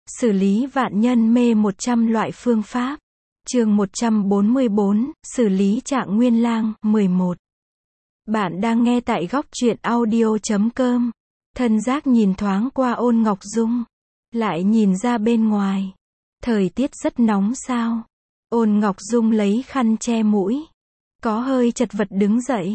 Xử lý vạn nhân mê 100 loại phương pháp. Chương 144, xử lý Trạng Nguyên Lang, 11. Bạn đang nghe tại góc truyện audio.com. Thân giác nhìn thoáng qua Ôn Ngọc Dung, lại nhìn ra bên ngoài. Thời tiết rất nóng sao? Ôn Ngọc Dung lấy khăn che mũi, có hơi chật vật đứng dậy.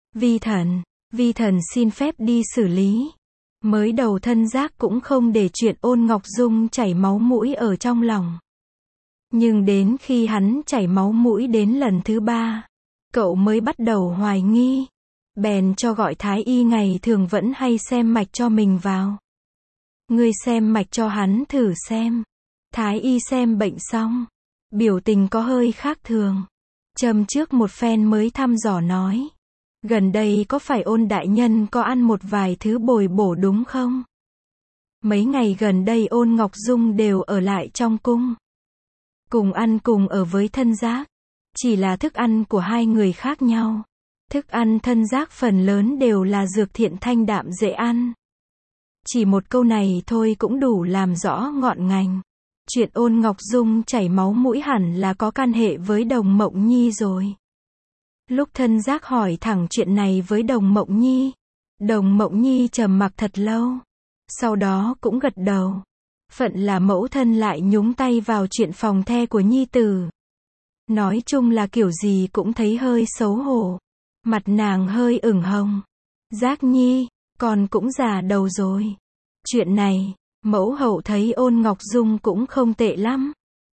Vi thần xin phép đi xử lý. Mới đầu thân giác cũng không để chuyện Ôn Ngọc Dung chảy máu mũi ở trong lòng. Nhưng đến khi hắn chảy máu mũi đến lần thứ 3, cậu mới bắt đầu hoài nghi. Bèn cho gọi thái y ngày thường vẫn hay xem mạch cho mình vào. Ngươi xem mạch cho hắn thử xem. Thái y xem bệnh xong, biểu tình có hơi khác thường. Châm trước một phen mới thăm dò nói. Gần đây có phải Ôn đại nhân có ăn một vài thứ bồi bổ đúng không? Mấy ngày gần đây Ôn Ngọc Dung đều ở lại trong cung. Cùng ăn cùng ở với thân giác. Chỉ là thức ăn của hai người khác nhau. Thức ăn thân giác phần lớn đều là dược thiện thanh đạm dễ ăn. Chỉ một câu này thôi cũng đủ làm rõ ngọn ngành. Chuyện Ôn Ngọc Dung chảy máu mũi hẳn là có can hệ với Đồng Mộng Nhi rồi. Lúc thân giác hỏi thẳng chuyện này với Đồng Mộng Nhi, Đồng Mộng Nhi trầm mặc thật lâu. Sau đó cũng gật đầu. Phận là mẫu thân lại nhúng tay vào chuyện phòng the của Nhi tử. Nói chung là kiểu gì cũng thấy hơi xấu hổ. Mặt nàng hơi ửng hồng. Giác Nhi, con cũng già đầu rồi. Chuyện này, mẫu hậu thấy Ôn Ngọc Dung cũng không tệ lắm.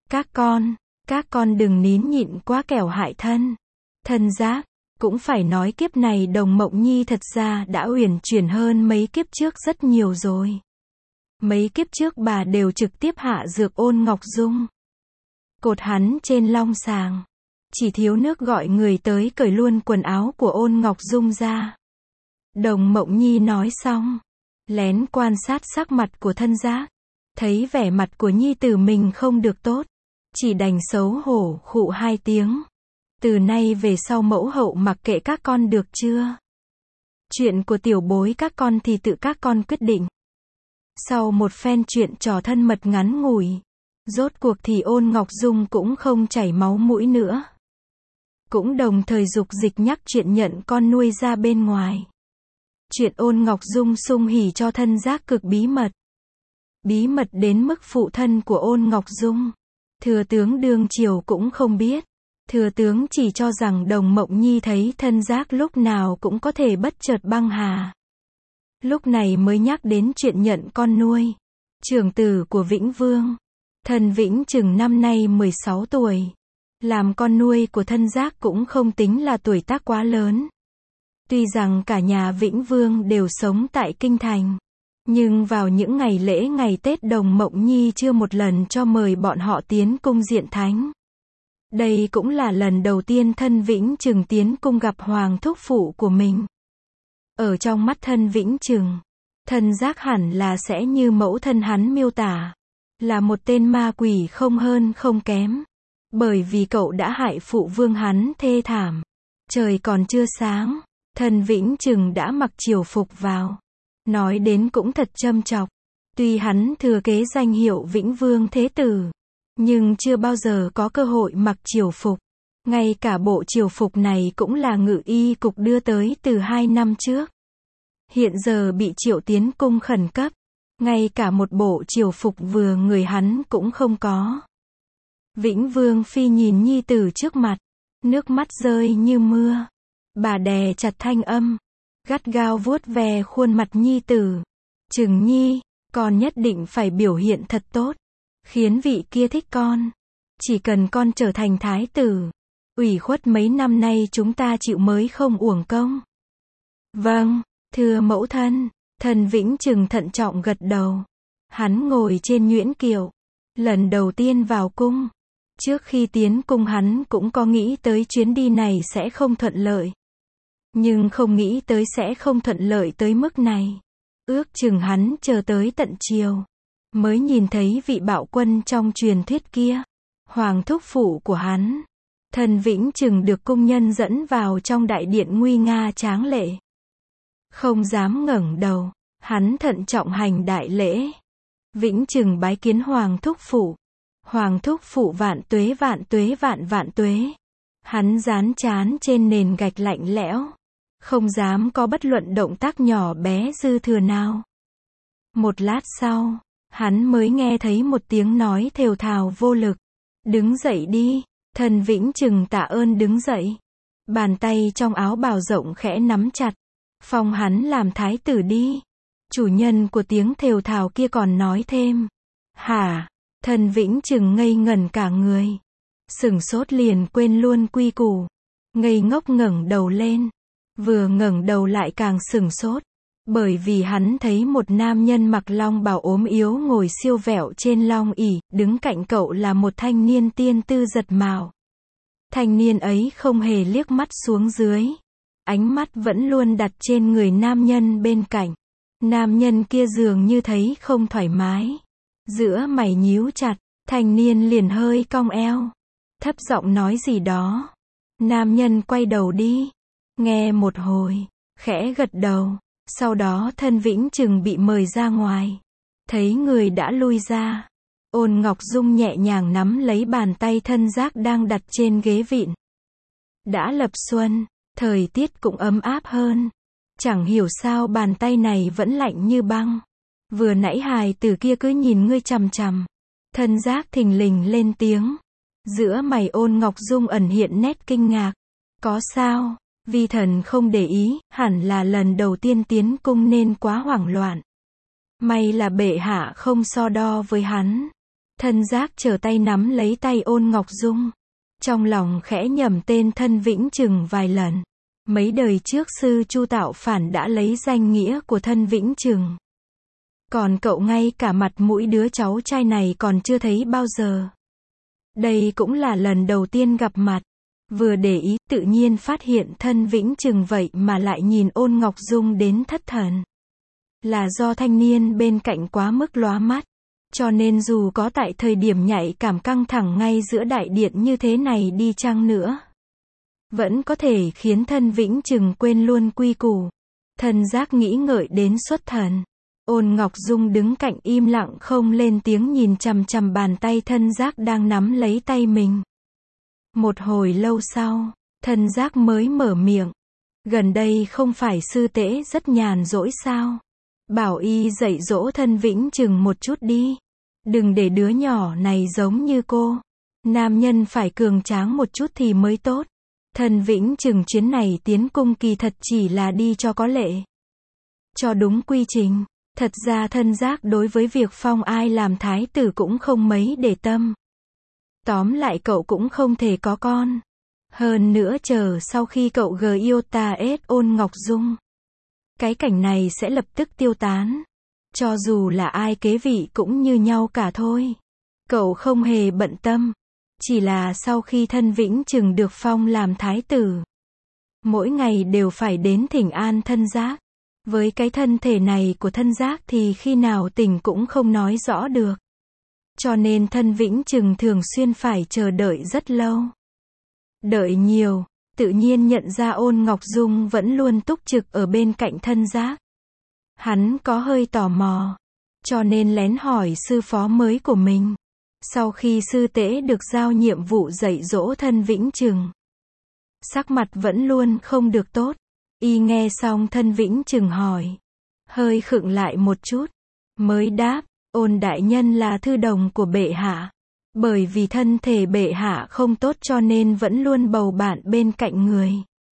Các con đừng nín nhịn quá kẻo hại thân. Thân giác, cũng phải nói kiếp này Đồng Mộng Nhi thật ra đã uyển chuyển hơn mấy kiếp trước rất nhiều rồi. Mấy kiếp trước bà đều trực tiếp hạ dược Ôn Ngọc Dung. Cột hắn trên long sàng. Chỉ thiếu nước gọi người tới cởi luôn quần áo của Ôn Ngọc Dung ra. Đồng Mộng Nhi nói xong, lén quan sát sắc mặt của thân giác. Thấy vẻ mặt của nhi tử mình không được tốt. Chỉ đành xấu hổ khụ 2 tiếng. Từ nay về sau mẫu hậu mặc kệ các con được chưa? Chuyện của tiểu bối các con thì tự các con quyết định. Sau một phen chuyện trò thân mật ngắn ngủi, rốt cuộc thì Ôn Ngọc Dung cũng không chảy máu mũi nữa. Cũng đồng thời dục dịch nhắc chuyện nhận con nuôi ra bên ngoài. Chuyện Ôn Ngọc Dung sung hỉ cho thân giác cực bí mật. Bí mật đến mức phụ thân của Ôn Ngọc Dung, thừa tướng đương triều cũng không biết. Thừa tướng chỉ cho rằng Đồng Mộng Nhi thấy thân giác lúc nào cũng có thể bất chợt băng hà. Lúc này mới nhắc đến chuyện nhận con nuôi. Trưởng tử của Vĩnh Vương. Thân Vĩnh chừng năm nay 16 tuổi. Làm con nuôi của thân giác cũng không tính là tuổi tác quá lớn. Tuy rằng cả nhà Vĩnh Vương đều sống tại Kinh Thành. Nhưng vào những ngày lễ ngày Tết Đồng Mộng Nhi chưa một lần cho mời bọn họ tiến cung diện thánh. Đây cũng là lần đầu tiên thân Vĩnh Chừng tiến cung gặp hoàng thúc phụ của mình. Ở trong mắt thân Vĩnh Chừng, thân giác hẳn là sẽ như mẫu thân hắn miêu tả. Là một tên ma quỷ không hơn không kém. Bởi vì cậu đã hại phụ vương hắn thê thảm. Trời còn chưa sáng, thân Vĩnh Chừng đã mặc triều phục vào. Nói đến cũng thật châm chọc. Tuy hắn thừa kế danh hiệu Vĩnh Vương Thế Tử, nhưng chưa bao giờ có cơ hội mặc triều phục. Ngay cả bộ triều phục này cũng là Ngự Y cục đưa tới từ 2 năm trước. Hiện giờ bị triệu tiến cung khẩn cấp. Ngay cả một bộ triều phục vừa người hắn cũng không có. Vĩnh Vương Phi nhìn nhi tử trước mặt. Nước mắt rơi như mưa. Bà đè chặt thanh âm. Gắt gao vuốt ve khuôn mặt nhi tử. Chừng Nhi, con nhất định phải biểu hiện thật tốt. Khiến vị kia thích con. Chỉ cần con trở thành thái tử. Ủy khuất mấy năm nay chúng ta chịu mới không uổng công. Vâng, thưa mẫu thân. Thân Vĩnh Chừng thận trọng gật đầu. Hắn ngồi trên nhuyễn kiệu. Lần đầu tiên vào cung. Trước khi tiến cung hắn cũng có nghĩ tới chuyến đi này sẽ không thuận lợi. Nhưng không nghĩ tới sẽ không thuận lợi tới mức này. Ước chừng hắn chờ tới tận chiều. Mới nhìn thấy vị bạo quân trong truyền thuyết kia. Hoàng thúc phụ của hắn. Thân Vĩnh Chừng được cung nhân dẫn vào trong đại điện nguy nga tráng lệ. Không dám ngẩng đầu. Hắn thận trọng hành đại lễ. Vĩnh Trừng bái kiến Hoàng thúc phụ. Hoàng thúc phụ vạn tuế vạn tuế vạn vạn tuế. Hắn dán trán trên nền gạch lạnh lẽo, không dám có bất luận động tác nhỏ bé dư thừa nào. Một lát sau, hắn mới nghe thấy một tiếng nói thều thào vô lực. Đứng dậy đi. Thần Vĩnh Trừng tạ ơn đứng dậy. Bàn tay trong áo bào rộng khẽ nắm chặt. Phong hắn làm thái tử đi. Chủ nhân của tiếng thều thào kia còn nói thêm. Hả? Thần Vĩnh Trừng ngây ngẩn cả người. Sửng sốt liền quên luôn quy củ. Ngây ngốc ngẩng đầu lên. Vừa ngẩng đầu lại càng sửng sốt. Bởi vì hắn thấy một nam nhân mặc long bào ốm yếu ngồi siêu vẹo trên long ỷ, đứng cạnh cậu là một thanh niên tiên tư giật mạo. Thanh niên ấy không hề liếc mắt xuống dưới. Ánh mắt vẫn luôn đặt trên người nam nhân bên cạnh. Nam nhân kia dường như thấy không thoải mái. Giữa mày nhíu chặt, thanh niên liền hơi cong eo. Thấp giọng nói gì đó. Nam nhân quay đầu đi. Nghe một hồi, khẽ gật đầu. Sau đó thân Vĩnh Trừng bị mời ra ngoài. Thấy người đã lui ra. Ôn Ngọc Dung nhẹ nhàng nắm lấy bàn tay thân giác đang đặt trên ghế vịn. Đã lập xuân, thời tiết cũng ấm áp hơn. Chẳng hiểu sao bàn tay này vẫn lạnh như băng. Vừa nãy hài tử kia cứ nhìn ngươi chằm chằm. Thân giác thình lình lên tiếng. Giữa mày Ôn Ngọc Dung ẩn hiện nét kinh ngạc. Có sao? Vi thần không để ý, hẳn là lần đầu tiên tiến cung nên quá hoảng loạn. May là bệ hạ không so đo với hắn. Thân giác trở tay nắm lấy tay Ôn Ngọc Dung. Trong lòng khẽ nhẩm tên thân Vĩnh Trừng vài lần. Mấy đời trước sư Chu Tạo Phản đã lấy danh nghĩa của thân Vĩnh Trừng. Còn cậu ngay cả mặt mũi đứa cháu trai này còn chưa thấy bao giờ. Đây cũng là lần đầu tiên gặp mặt. Vừa để ý, tự nhiên phát hiện thân Vĩnh Trừng vậy mà lại nhìn Ôn Ngọc Dung đến thất thần. Là do thanh niên bên cạnh quá mức lóa mắt. Cho nên dù có tại thời điểm nhạy cảm căng thẳng ngay giữa đại điện như thế này đi chăng nữa, vẫn có thể khiến thân Vĩnh Trừng quên luôn quy củ. Thân giác nghĩ ngợi đến xuất thần. Ôn Ngọc Dung đứng cạnh im lặng không lên tiếng nhìn chằm chằm bàn tay thân giác đang nắm lấy tay mình. Một hồi lâu sau, thân giác mới mở miệng. Gần đây không phải sư tễ rất nhàn rỗi sao? Bảo y dạy dỗ thân Vĩnh Trừng một chút đi. Đừng để đứa nhỏ này giống như cô. Nam nhân phải cường tráng một chút thì mới tốt. Thân Vĩnh Trừng chuyến này tiến cung kỳ thật chỉ là đi cho có lệ. Cho đúng quy trình. Thật ra thân giác đối với việc phong ai làm thái tử cũng không mấy để tâm. Tóm lại cậu cũng không thể có con. Hơn nữa chờ sau khi cậu Giota Ôn Ngọc Dung, cái cảnh này sẽ lập tức tiêu tán. Cho dù là ai kế vị cũng như nhau cả thôi. Cậu không hề bận tâm. Chỉ là sau khi thân Vĩnh Trừng được phong làm thái tử, mỗi ngày đều phải đến thỉnh an thân giác. Với cái thân thể này của thân giác thì khi nào tỉnh cũng không nói rõ được. Cho nên thân Vĩnh Trừng thường xuyên phải chờ đợi rất lâu. Đợi nhiều, tự nhiên nhận ra Ôn Ngọc Dung vẫn luôn túc trực ở bên cạnh thân giác. Hắn có hơi tò mò, cho nên lén hỏi sư phó mới của mình. Sau khi sư tễ được giao nhiệm vụ dạy dỗ thân Vĩnh Trừng, sắc mặt vẫn luôn không được tốt. Y nghe xong thân Vĩnh Trừng hỏi, hơi khựng lại một chút, mới đáp, Ôn đại nhân là thư đồng của bệ hạ. Bởi vì thân thể bệ hạ không tốt cho nên vẫn luôn bầu bạn bên cạnh người.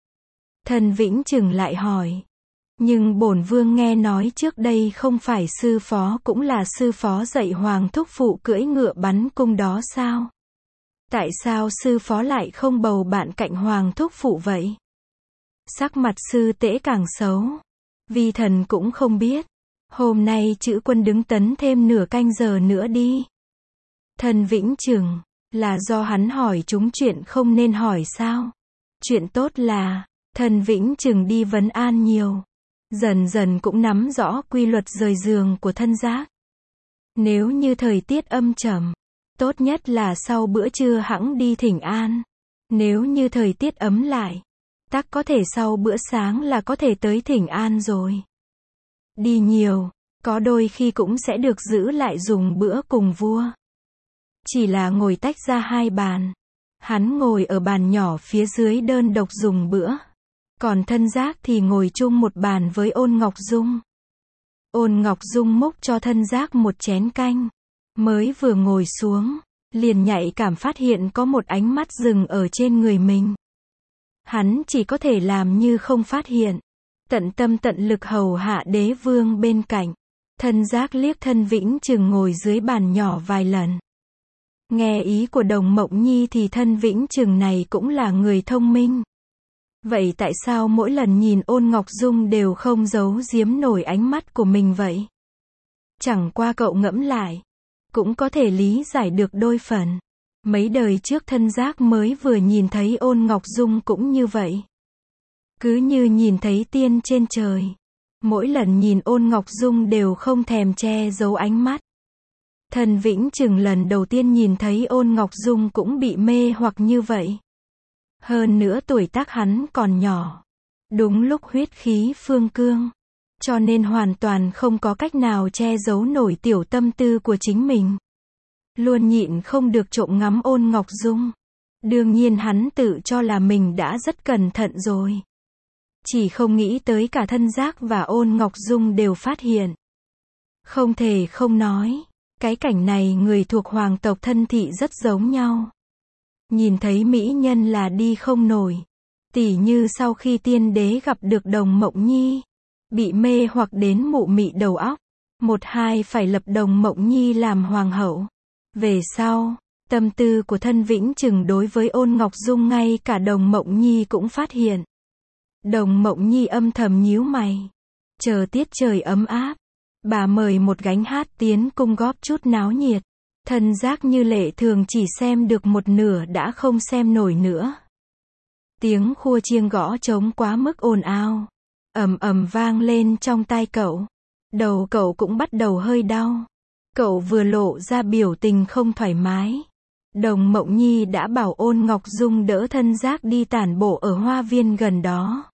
Thân Vĩnh Trừng lại hỏi, nhưng bổn vương nghe nói trước đây không phải sư phó cũng là sư phó dạy Hoàng thúc phụ cưỡi ngựa bắn cung đó sao? Tại sao sư phó lại không bầu bạn cạnh Hoàng thúc phụ vậy? Sắc mặt sư tễ càng xấu. Vi thần cũng không biết. Hôm nay chữ quân đứng tấn thêm nửa canh giờ nữa đi. Thân Vĩnh Trừng, là do hắn hỏi chúng chuyện không nên hỏi sao? Chuyện tốt là, thân Vĩnh Trừng đi vấn an nhiều. Dần dần cũng nắm rõ quy luật rời giường của thân giác. Nếu như thời tiết âm trầm, tốt nhất là sau bữa trưa hẵng đi thỉnh an. Nếu như thời tiết ấm lại, tắc có thể sau bữa sáng là có thể tới thỉnh an rồi. Đi nhiều, có đôi khi cũng sẽ được giữ lại dùng bữa cùng vua. Chỉ là ngồi tách ra hai bàn. Hắn ngồi ở bàn nhỏ phía dưới đơn độc dùng bữa. Còn Thân Giác thì ngồi chung một bàn với Ôn Ngọc Dung. Ôn Ngọc Dung múc cho Thân Giác một chén canh. Mới vừa ngồi xuống, liền nhạy cảm phát hiện có một ánh mắt dừng ở trên người mình. Hắn chỉ có thể làm như không phát hiện. Tận tâm tận lực hầu hạ đế vương bên cạnh. Thân Giác liếc Thân Vĩnh Trừng ngồi dưới bàn nhỏ vài lần. Nghe ý của Đồng Mộng Nhi thì Thân Vĩnh Trừng này cũng là người thông minh. Vậy tại sao mỗi lần nhìn Ôn Ngọc Dung đều không giấu giếm nổi ánh mắt của mình vậy? Chẳng qua cậu ngẫm lại, cũng có thể lý giải được đôi phần. Mấy đời trước Thân Giác mới vừa nhìn thấy Ôn Ngọc Dung cũng như vậy. Cứ như nhìn thấy tiên trên trời. Mỗi lần nhìn Ôn Ngọc Dung đều không thèm che giấu ánh mắt. Thân Vĩnh Trừng lần đầu tiên nhìn thấy Ôn Ngọc Dung cũng bị mê hoặc như vậy. Hơn nữa tuổi tác hắn còn nhỏ. Đúng lúc huyết khí phương cương. Cho nên hoàn toàn không có cách nào che giấu nổi tiểu tâm tư của chính mình. Luôn nhịn không được trộm ngắm Ôn Ngọc Dung. Đương nhiên hắn tự cho là mình đã rất cẩn thận rồi. Chỉ không nghĩ tới cả Thân Giác và Ôn Ngọc Dung đều phát hiện. Không thể không nói, cái cảnh này người thuộc hoàng tộc Thân thị rất giống nhau. Nhìn thấy mỹ nhân là đi không nổi. Tỉ như sau khi tiên đế gặp được Đồng Mộng Nhi, bị mê hoặc đến mụ mị đầu óc. Một hai phải lập Đồng Mộng Nhi làm hoàng hậu. Về sau, tâm tư của Thân Vĩnh Trừng đối với Ôn Ngọc Dung ngay cả Đồng Mộng Nhi cũng phát hiện. Đồng Mộng Nhi âm thầm nhíu mày. Chờ tiết trời ấm áp, bà mời một gánh hát tiến cung góp chút náo nhiệt. Thân Giác như lệ thường chỉ xem được một nửa đã không xem nổi nữa. Tiếng khua chiêng gõ trống quá mức ồn ào, ầm ầm vang lên trong tai cậu. Đầu cậu cũng bắt đầu hơi đau. Cậu vừa lộ ra biểu tình không thoải mái. Đồng Mộng Nhi đã bảo Ôn Ngọc Dung đỡ Thân Giác đi tản bộ ở hoa viên gần đó.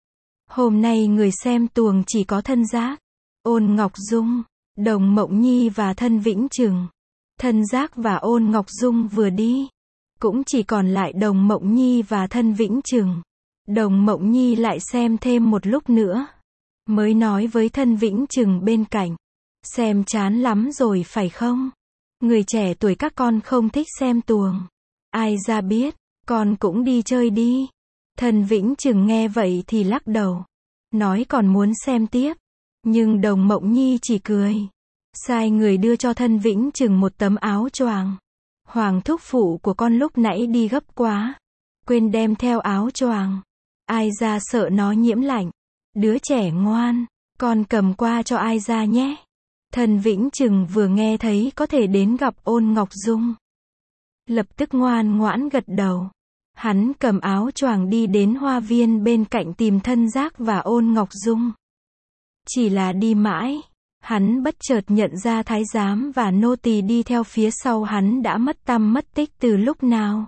Hôm nay người xem tuồng chỉ có Thân Giác, Ôn Ngọc Dung, Đồng Mộng Nhi và Thân Vĩnh Trừng. Thân Giác và Ôn Ngọc Dung vừa đi, cũng chỉ còn lại Đồng Mộng Nhi và Thân Vĩnh Trừng. Đồng Mộng Nhi lại xem thêm một lúc nữa, mới nói với Thân Vĩnh Trừng bên cạnh. Xem chán lắm rồi phải không? Người trẻ tuổi các con không thích xem tuồng. Ai ra biết, con cũng đi chơi đi. Thân Vĩnh Trừng nghe vậy thì lắc đầu, nói còn muốn xem tiếp. Nhưng Đồng Mộng Nhi chỉ cười, sai người đưa cho Thân Vĩnh Trừng một tấm áo choàng. Hoàng thúc phụ của con lúc nãy đi gấp quá, quên đem theo áo choàng. Ai ra sợ nó nhiễm lạnh. Đứa trẻ ngoan, con cầm qua cho Ai ra nhé. Thân Vĩnh Trừng vừa nghe thấy có thể đến gặp Ôn Ngọc Dung, lập tức ngoan ngoãn gật đầu. Hắn cầm áo choàng đi đến hoa viên bên cạnh tìm Thân Giác và Ôn Ngọc Dung. Chỉ là đi mãi, hắn bất chợt nhận ra thái giám và nô tỳ đi theo phía sau hắn đã mất tăm mất tích từ lúc nào.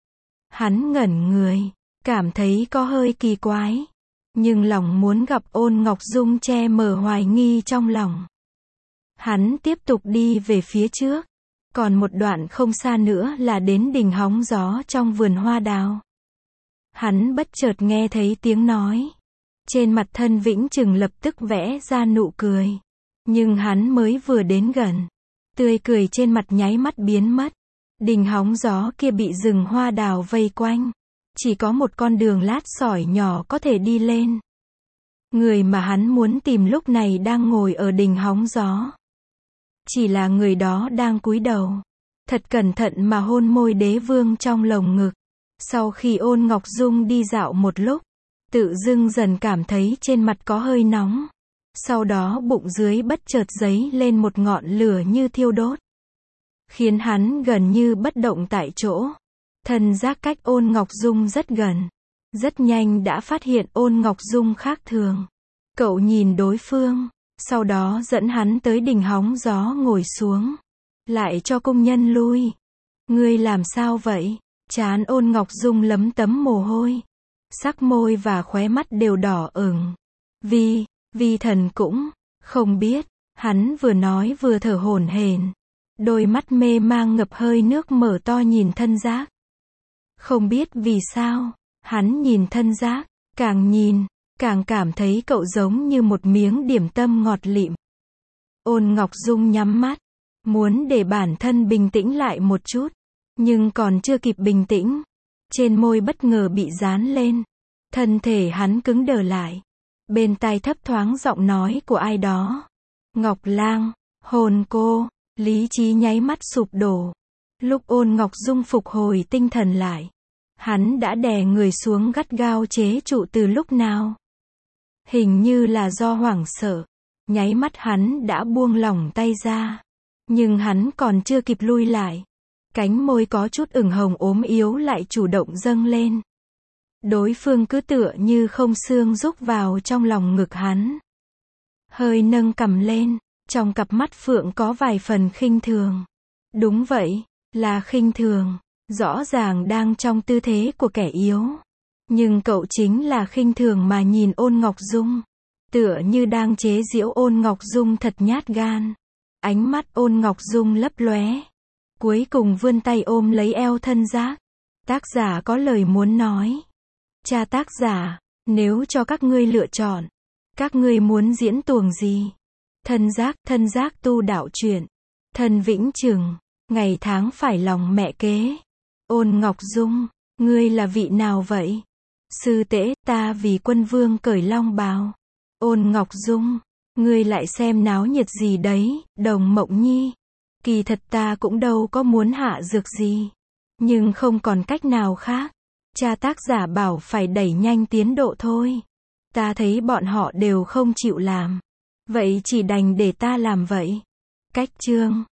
Hắn ngẩn người, cảm thấy có hơi kỳ quái, nhưng lòng muốn gặp Ôn Ngọc Dung che mờ hoài nghi trong lòng. Hắn tiếp tục đi về phía trước, còn một đoạn không xa nữa là đến đỉnh hóng gió trong vườn hoa đào. Hắn bất chợt nghe thấy tiếng nói. Trên mặt Thân Vĩnh Trừng lập tức vẽ ra nụ cười. Nhưng hắn mới vừa đến gần, tươi cười trên mặt nháy mắt biến mất. Đỉnh hóng gió kia bị rừng hoa đào vây quanh. Chỉ có một con đường lát sỏi nhỏ có thể đi lên. Người mà hắn muốn tìm lúc này đang ngồi ở đỉnh hóng gió. Chỉ là người đó đang cúi đầu, thật cẩn thận mà hôn môi đế vương trong lồng ngực. Sau khi Ôn Ngọc Dung đi dạo một lúc, tự dưng dần cảm thấy trên mặt có hơi nóng. Sau đó bụng dưới bất chợt dấy lên một ngọn lửa như thiêu đốt, khiến hắn gần như bất động tại chỗ. Thân Giác cách Ôn Ngọc Dung rất gần, rất nhanh đã phát hiện Ôn Ngọc Dung khác thường. Cậu nhìn đối phương, sau đó dẫn hắn tới đỉnh hóng gió ngồi xuống, lại cho công nhân lui. Ngươi làm sao vậy? Trán Ôn Ngọc Dung lấm tấm mồ hôi, sắc môi và khóe mắt đều đỏ ửng. Vi thần cũng không biết. Hắn vừa nói vừa thở hổn hển, đôi mắt mê mang ngập hơi nước mở to nhìn Thân Giác. Không biết vì sao, hắn nhìn Thân Giác, càng nhìn, càng cảm thấy cậu giống như một miếng điểm tâm ngọt lịm. Ôn Ngọc Dung nhắm mắt, muốn để bản thân bình tĩnh lại một chút, nhưng còn chưa kịp bình tĩnh, trên môi bất ngờ bị dán lên, thân thể hắn cứng đờ lại. Bên tai thấp thoáng giọng nói của ai đó. Ngọc Lang, hồn cô, lý trí nháy mắt sụp đổ. Lúc Ôn Ngọc Dung phục hồi tinh thần lại, hắn đã đè người xuống gắt gao chế trụ từ lúc nào. Hình như là do hoảng sợ, nháy mắt hắn đã buông lỏng tay ra. Nhưng hắn còn chưa kịp lui lại, cánh môi có chút ửng hồng ốm yếu lại chủ động dâng lên. Đối phương cứ tựa như không xương rúc vào trong lòng ngực hắn. Hơi nâng cằm lên, trong cặp mắt phượng có vài phần khinh thường. Đúng vậy, là khinh thường, rõ ràng đang trong tư thế của kẻ yếu. Nhưng cậu chính là khinh thường mà nhìn Ôn Ngọc Dung, tựa như đang chế giễu Ôn Ngọc Dung thật nhát gan. Ánh mắt Ôn Ngọc Dung lấp lóe, cuối cùng vươn tay ôm lấy eo Thân Giác. Tác giả có lời muốn nói. Cha tác giả, nếu cho các ngươi lựa chọn, các ngươi muốn diễn tuồng gì? Thân giác tu đạo truyện. Thân Vĩnh Trừng, ngày tháng phải lòng mẹ kế. Ôn Ngọc Dung, ngươi là vị nào vậy? Sư tễ, ta vì quân vương cởi long bào. Ôn Ngọc Dung, ngươi lại xem náo nhiệt gì đấy, Đồng Mộng Nhi. Kỳ thật ta cũng đâu có muốn hạ dược gì, nhưng không còn cách nào khác. Cha tác giả bảo phải đẩy nhanh tiến độ thôi. Ta thấy bọn họ đều không chịu làm, vậy chỉ đành để ta làm vậy. Cách chương